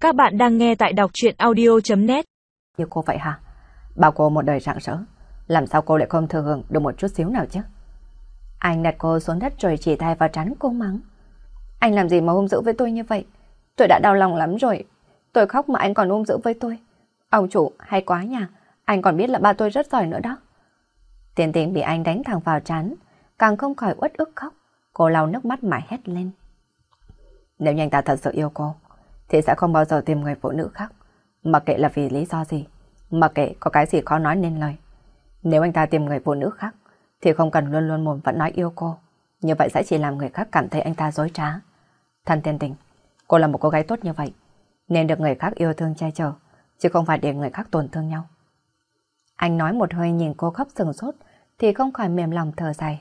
Các bạn đang nghe tại đọc truyện audio.net. Như cô vậy hả? Bảo cô một đời rạng rỡ, làm sao cô lại không thừa hưởng được một chút xíu nào chứ? Anh đặt cô xuống đất rồi chỉ tay vào trán cô mắng. Anh làm gì mà hung dữ với tôi như vậy? Tôi đã đau lòng lắm rồi. Tôi khóc mà anh còn hung dữ với tôi. Ông chủ, hay quá nha. Anh còn biết là ba tôi rất giỏi nữa đó. Tiền Tình bị anh đánh thẳng vào trán, càng không khỏi uất ức khóc. Cô lau nước mắt mà hét lên. Nếu như anh ta thật sự yêu cô, thì sẽ không bao giờ tìm người phụ nữ khác. Mặc kệ là vì lý do gì, mặc kệ có cái gì khó nói nên lời. Nếu anh ta tìm người phụ nữ khác, thì không cần luôn luôn mồm vẫn nói yêu cô. Như vậy sẽ chỉ làm người khác cảm thấy anh ta dối trá. Thân Tiền Tình, cô là một cô gái tốt như vậy, nên được người khác yêu thương che chở, chứ không phải để người khác tổn thương nhau. Anh nói một hơi nhìn cô khóc sừng sốt, thì không khỏi mềm lòng thở dài.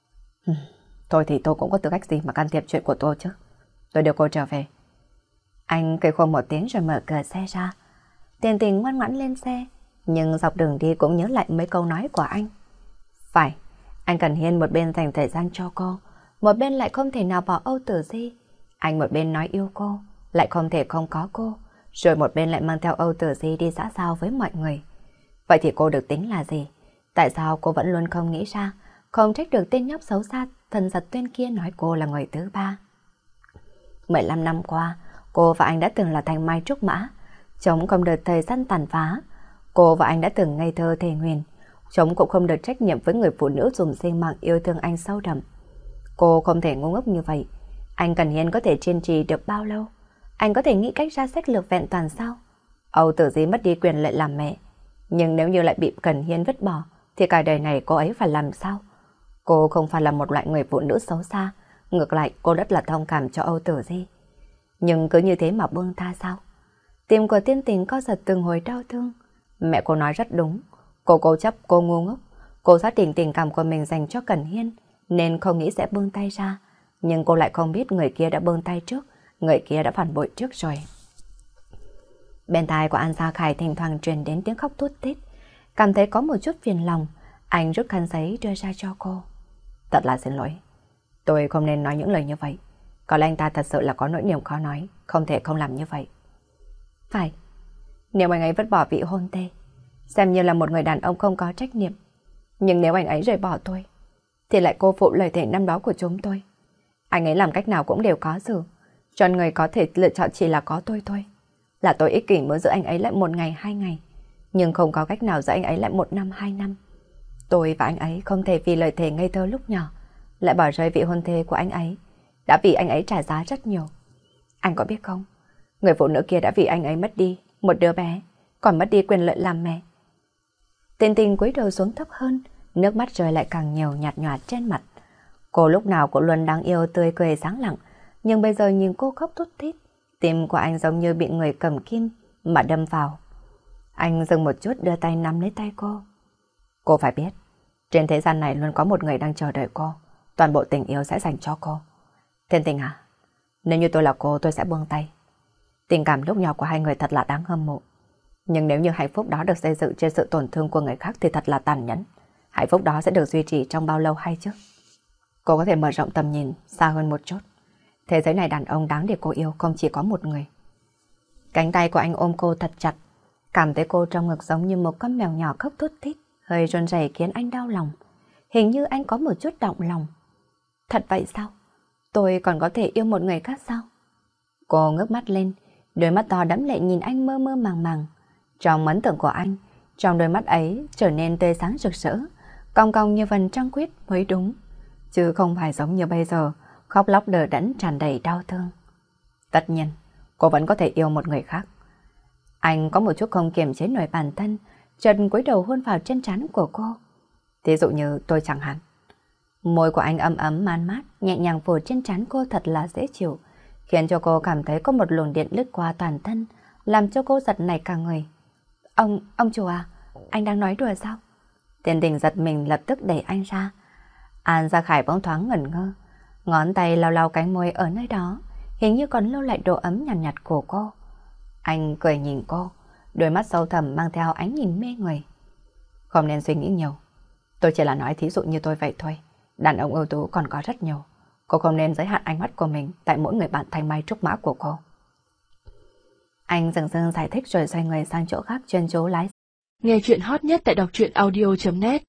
Thôi thì tôi cũng có tư cách gì mà can thiệp chuyện của tôi chứ. Tôi đưa cô trở về. Anh cười khổ một tiếng rồi mở cửa xe ra. Tiền Tình ngoan ngoãn lên xe, nhưng dọc đường đi cũng nhớ lại mấy câu nói của anh. Phải, anh Cần Hiên một bên dành thời gian cho cô, một bên lại không thể nào bỏ Âu Tử Di. Anh một bên nói yêu cô, lại không thể không có cô, rồi một bên lại mang theo Âu Tử Di đi xã giao với mọi người. Vậy thì cô được tính là gì? Tại sao cô vẫn luôn không nghĩ ra, không trách được tên nhóc xấu xa thần giật tuyên kia nói cô là người thứ ba? 15 năm qua, cô và anh đã từng là thanh mai trúc mã, chống không được thời gian tàn phá. Cô và anh đã từng ngây thơ thề nguyền, chống cũng không được trách nhiệm với người phụ nữ dùng sinh mạng yêu thương anh sâu đậm. Cô không thể ngu ngốc như vậy. Anh Cần Hiên có thể kiên trì được bao lâu? Anh có thể nghĩ cách ra sách lược vẹn toàn sao? Âu Tử Di mất đi quyền lợi làm mẹ, nhưng nếu như lại bị Cần Hiên vứt bỏ, thì cả đời này cô ấy phải làm sao? Cô không phải là một loại người phụ nữ xấu xa, ngược lại cô rất là thông cảm cho Âu Tử Di. Nhưng cứ như thế mà buông tha sao? Tim của Tiên Tình co giật từng hồi đau thương. Mẹ cô nói rất đúng. Cô cố chấp, cô ngu ngốc. Cô xác định tình cảm của mình dành cho Cần Hiên, nên không nghĩ sẽ buông tay ra. Nhưng cô lại không biết người kia đã buông tay trước, người kia đã phản bội trước rồi. Bên tai của An Gia Khải thỉnh thoảng truyền đến tiếng khóc thút thít. Cảm thấy có một chút phiền lòng, anh rút khăn giấy đưa ra cho cô. Thật là xin lỗi. Tôi không nên nói những lời như vậy. Có lẽ anh ta thật sự là có nỗi niềm khó nói, không thể không làm như vậy. Phải, nếu anh ấy vứt bỏ vị hôn thê, xem như là một người đàn ông không có trách nhiệm. Nhưng nếu anh ấy rời bỏ tôi, thì lại cô phụ lời thề năm đó của chúng tôi. Anh ấy làm cách nào cũng đều có xử, cho người có thể lựa chọn chỉ là có tôi thôi. Là tôi ích kỷ muốn giữ anh ấy lại 1 ngày 2 ngày, nhưng không có cách nào giữ anh ấy lại 1 năm 2 năm. Tôi và anh ấy không thể vì lời thề ngây thơ lúc nhỏ lại bỏ rơi vị hôn thê của anh ấy, đã vì anh ấy trả giá rất nhiều. Anh có biết không, người phụ nữ kia đã vì anh ấy mất đi một đứa bé, còn mất đi quyền lợi làm mẹ. Tiền Tình cúi đầu xuống thấp hơn, nước mắt rơi lại càng nhiều nhạt nhòa trên mặt. Cô lúc nào cũng luôn đáng yêu tươi cười sáng lặng, nhưng bây giờ nhìn cô khóc thút thít, tim của anh giống như bị người cầm kim mà đâm vào. Anh dừng một chút đưa tay nắm lấy tay cô. Cô phải biết, trên thế gian này luôn có một người đang chờ đợi cô, toàn bộ tình yêu sẽ dành cho cô. Thiên Tình à, nếu như tôi là cô tôi sẽ buông tay. Tình cảm lúc nhỏ của hai người thật là đáng hâm mộ. Nhưng nếu như hạnh phúc đó được xây dựng trên sự tổn thương của người khác thì thật là tàn nhẫn. Hạnh phúc đó sẽ được duy trì trong bao lâu hay chứ? Cô có thể mở rộng tầm nhìn xa hơn một chút. Thế giới này đàn ông đáng để cô yêu không chỉ có một người. Cánh tay của anh ôm cô thật chặt, cảm thấy cô trong ngực giống như một con mèo nhỏ khóc thút thít, hơi run rẩy khiến anh đau lòng. Hình như anh có một chút động lòng. Thật vậy sao? Tôi còn có thể yêu một người khác sao? Cô ngước mắt lên, đôi mắt to đẫm lệ nhìn anh mơ mơ màng màng. Trong ấn tượng của anh, trong đôi mắt ấy trở nên tươi sáng rực rỡ, cong cong như vầng trăng khuyết mới đúng, chứ không phải giống như bây giờ, khóc lóc đờ đẫn tràn đầy đau thương. Tất nhiên, cô vẫn có thể yêu một người khác. Anh có một chút không kiềm chế nổi bản thân, chợt cúi đầu hôn vào trên trán của cô. Ví dụ như tôi chẳng hạn. Môi của anh ấm ấm man mát, nhẹ nhàng phủ trên trán cô thật là dễ chịu, khiến cho cô cảm thấy có một luồng điện lướt qua toàn thân, làm cho cô giật nảy cả người. Ông chủ à, anh đang nói đùa sao? Tiền Tình giật mình lập tức đẩy anh ra. An Gia Khải bỗng thoáng ngẩn ngơ, ngón tay lau lau cánh môi ở nơi đó, hình như còn lưu lại độ ấm nhàn nhạt của cô. Anh cười nhìn cô, đôi mắt sâu thẳm mang theo ánh nhìn mê người. Không nên suy nghĩ nhiều, tôi chỉ là nói thí dụ như tôi vậy thôi. Đàn ông ưu tú còn có rất nhiều. Cô không nên giới hạn ánh mắt của mình tại mỗi người bạn thanh mai trúc mã của cô. Anh dừng dừng giải thích rồi xoay người sang chỗ khác chuyên chú lái. Nghe chuyện hot nhất tại đọc truyện audio.net